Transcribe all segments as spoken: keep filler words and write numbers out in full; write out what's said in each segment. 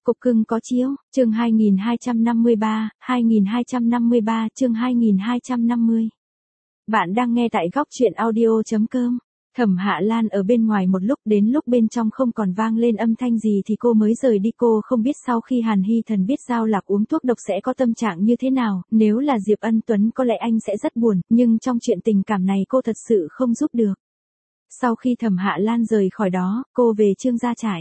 Cục cưng có chiếu, chương hai nghìn hai trăm năm mươi ba, hai nghìn hai trăm năm mươi ba, chương hai nghìn hai trăm năm mươi. Bạn đang nghe tại góc truyện audio chấm com. Thẩm Hạ Lan ở bên ngoài một lúc, đến lúc bên trong không còn vang lên âm thanh gì thì cô mới rời đi. Cô không biết sau khi Hàn Hy Thần biết Giao Lạc uống thuốc độc sẽ có tâm trạng như thế nào, nếu là Diệp Ân Tuấn có lẽ anh sẽ rất buồn, nhưng trong chuyện tình cảm này cô thật sự không giúp được. Sau khi Thẩm Hạ Lan rời khỏi đó, cô về Trương gia trại.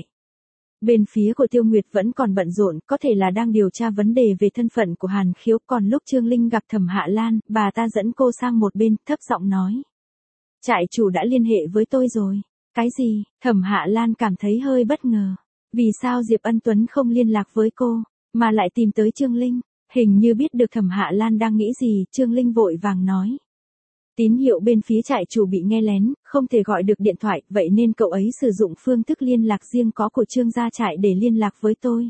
Bên phía của Tiêu Nguyệt vẫn còn bận rộn, có thể là đang điều tra vấn đề về thân phận của Hàn Khiếu, còn lúc Trương Linh gặp Thẩm Hạ Lan, bà ta dẫn cô sang một bên, thấp giọng nói. Trại chủ đã liên hệ với tôi rồi. Cái gì? Thẩm Hạ Lan cảm thấy hơi bất ngờ. Vì sao Diệp Ân Tuấn không liên lạc với cô, mà lại tìm tới Trương Linh? Hình như biết được Thẩm Hạ Lan đang nghĩ gì, Trương Linh vội vàng nói. Tín hiệu bên phía trại chủ bị nghe lén, không thể gọi được điện thoại, vậy nên cậu ấy sử dụng phương thức liên lạc riêng có của Trương gia trại để liên lạc với tôi.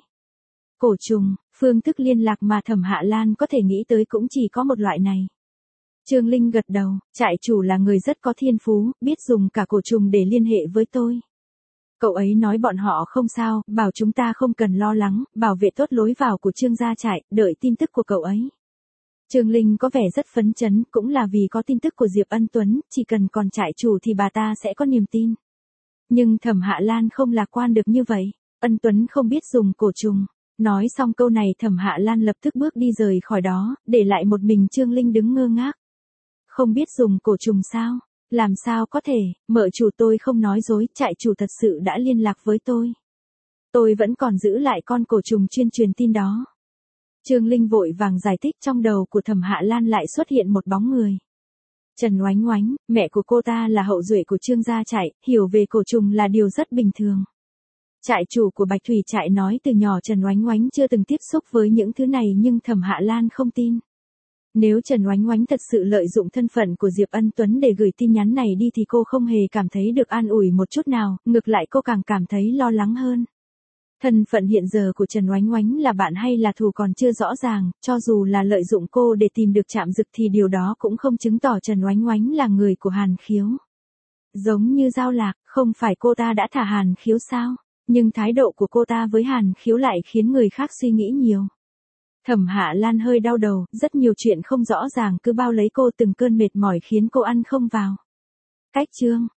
Cổ trùng, phương thức liên lạc mà Thẩm Hạ Lan có thể nghĩ tới cũng chỉ có một loại này. Trương Linh gật đầu, trại chủ là người rất có thiên phú, biết dùng cả cổ trùng để liên hệ với tôi. Cậu ấy nói bọn họ không sao, bảo chúng ta không cần lo lắng, bảo vệ tốt lối vào của Trương gia trại, đợi tin tức của cậu ấy. Trương Linh có vẻ rất phấn chấn, cũng là vì có tin tức của Diệp Ân Tuấn, chỉ cần còn trại chủ thì bà ta sẽ có niềm tin. Nhưng Thẩm Hạ Lan không lạc quan được như vậy, Ân Tuấn không biết dùng cổ trùng. Nói xong câu này Thẩm Hạ Lan lập tức bước đi rời khỏi đó, để lại một mình Trương Linh đứng ngơ ngác. Không biết dùng cổ trùng sao? Làm sao có thể, mợ chủ tôi không nói dối, trại chủ thật sự đã liên lạc với tôi. Tôi vẫn còn giữ lại con cổ trùng chuyên truyền tin đó. Trương Linh vội vàng giải thích, trong đầu của Thẩm Hạ Lan lại xuất hiện một bóng người. Trần Oánh Oánh, mẹ của cô ta là hậu duệ của Trương gia trại, hiểu về cổ trùng là điều rất bình thường. Trại chủ của Bạch Thủy trại nói từ nhỏ Trần Oánh Oánh chưa từng tiếp xúc với những thứ này, nhưng Thẩm Hạ Lan không tin. Nếu Trần Oánh Oánh thật sự lợi dụng thân phận của Diệp Ân Tuấn để gửi tin nhắn này đi thì cô không hề cảm thấy được an ủi một chút nào, ngược lại cô càng cảm thấy lo lắng hơn. Thân phận hiện giờ của Trần Oánh Oánh là bạn hay là thù còn chưa rõ ràng, cho dù là lợi dụng cô để tìm được Trạm Dực thì điều đó cũng không chứng tỏ Trần Oánh Oánh là người của Hàn Khiếu. Giống như Giao Lạc, không phải cô ta đã thả Hàn Khiếu sao? Nhưng thái độ của cô ta với Hàn Khiếu lại khiến người khác suy nghĩ nhiều. Thẩm Hạ Lan hơi đau đầu, rất nhiều chuyện không rõ ràng cứ bao lấy cô, từng cơn mệt mỏi khiến cô ăn không vào. Cách chương,